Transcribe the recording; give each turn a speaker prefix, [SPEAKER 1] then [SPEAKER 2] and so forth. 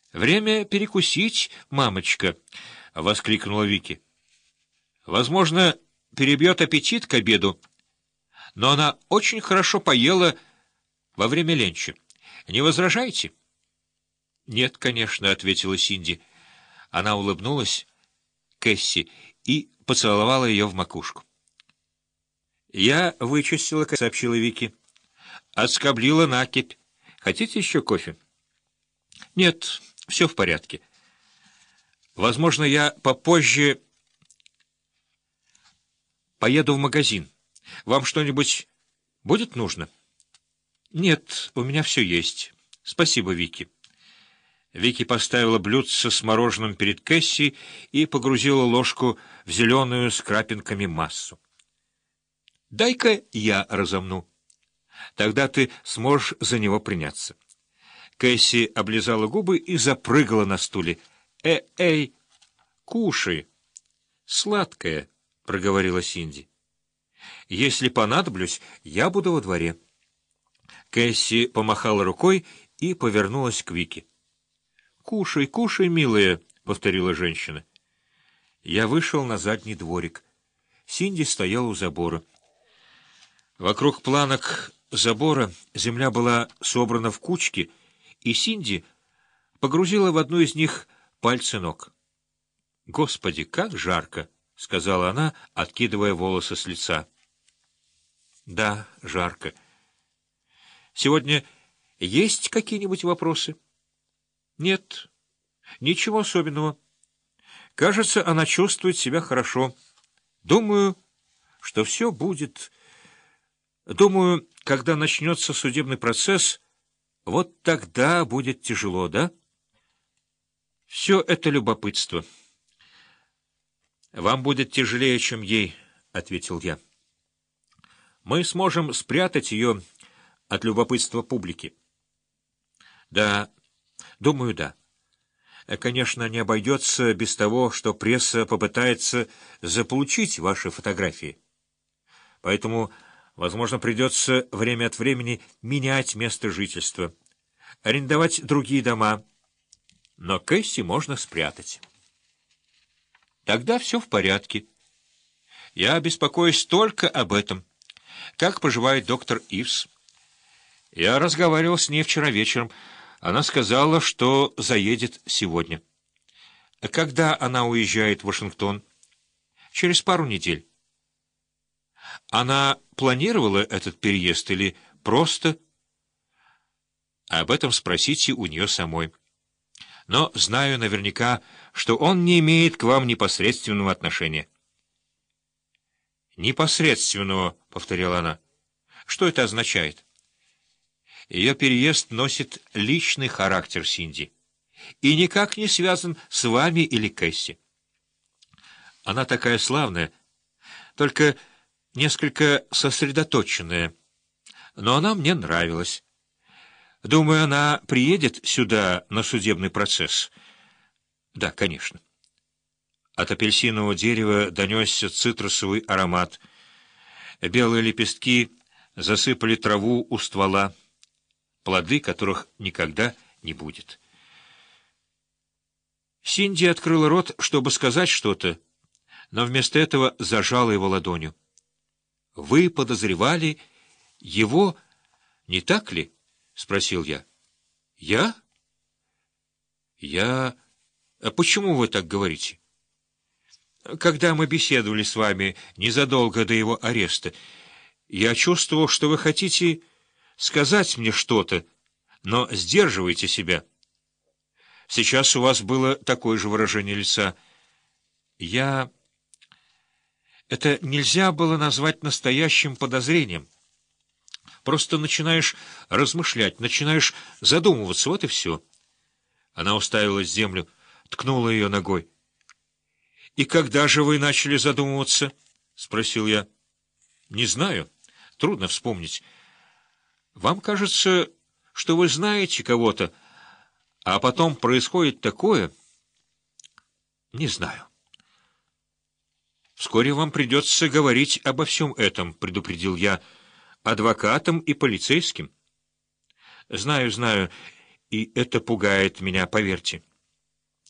[SPEAKER 1] Время перекусить, мамочка, — воскликнула Вики. Возможно, перебьет аппетит к обеду, но она очень хорошо поела во время ленча. Не возражаете? — Нет, конечно, — ответила Синди. Она улыбнулась Кэсси и поцеловала ее в макушку. — Я вычистила, — сообщила Вики. — Отскоблила накипь. Хотите еще кофе? — Нет, все в порядке. Возможно, я попозже поеду в магазин. Вам что-нибудь будет нужно? — Нет, у меня все есть. Спасибо, Вики. Вики поставила блюдце с мороженым перед Кэсси и погрузила ложку в зеленую с крапинками массу. — Дай-ка я разомну. Тогда ты сможешь за него приняться. Кэсси облизала губы и запрыгала на стуле. Эй, кушай. — Сладкое, — проговорила Синди. — Если понадоблюсь, я буду во дворе. Кэсси помахала рукой и повернулась к Вике. — Кушай, кушай, милая, — повторила женщина. Я вышел на задний дворик. Синди стояла у забора. Вокруг планок забора земля была собрана в кучки, и Синди погрузила в одну из них пальцы ног. — Господи, как жарко! — сказала она, откидывая волосы с лица. — Да, жарко. — Сегодня есть какие-нибудь вопросы? — Нет, ничего особенного. Кажется, она чувствует себя хорошо. Думаю, что все будет... Думаю, когда начнется судебный процесс, вот тогда будет тяжело, да? Все это любопытство. Вам будет тяжелее, чем ей, — ответил я. Мы сможем спрятать ее от любопытства публики. Да, думаю, да. Конечно, не обойдется без того, что пресса попытается заполучить ваши фотографии. Поэтому... Возможно, придется время от времени менять место жительства, арендовать другие дома, но Кэсси можно спрятать. Тогда все в порядке. Я беспокоюсь только об этом. Как поживает доктор Ивс? Я разговаривал с ней вчера вечером. Она сказала, что заедет сегодня. Когда она уезжает в Вашингтон? Через пару недель. Она планировала этот переезд или просто... Об этом спросите у нее самой. Но знаю наверняка, что он не имеет к вам непосредственного отношения. «Непосредственного», — повторила она. «Что это означает?» Ее переезд носит личный характер, Синди, и никак не связан с вами или Кэсси. Она такая славная, только... несколько сосредоточенная, но она мне нравилась. Думаю, она приедет сюда на судебный процесс. Да, конечно. От апельсинового дерева донесся цитрусовый аромат. Белые лепестки засыпали траву у ствола, плоды которых никогда не будет. Синди открыла рот, чтобы сказать что-то, но вместо этого зажала его ладонью. — Вы подозревали его, не так ли? — спросил я. — Я? — А почему вы так говорите? — Когда мы беседовали с вами незадолго до его ареста, я чувствовал, что вы хотите сказать мне что-то, но сдерживаете себя. Сейчас у вас было такое же выражение лица. Это нельзя было назвать настоящим подозрением. Просто начинаешь размышлять, начинаешь задумываться, вот и все. Она уставилась в землю, ткнула ее ногой. — И когда же вы начали задумываться? — спросил я. — Не знаю. Трудно вспомнить. Вам кажется, что вы знаете кого-то, а потом происходит такое? Не знаю. Вскоре вам придется говорить обо всем этом, предупредил я, адвокатам и полицейским. Знаю, и это пугает меня, поверьте.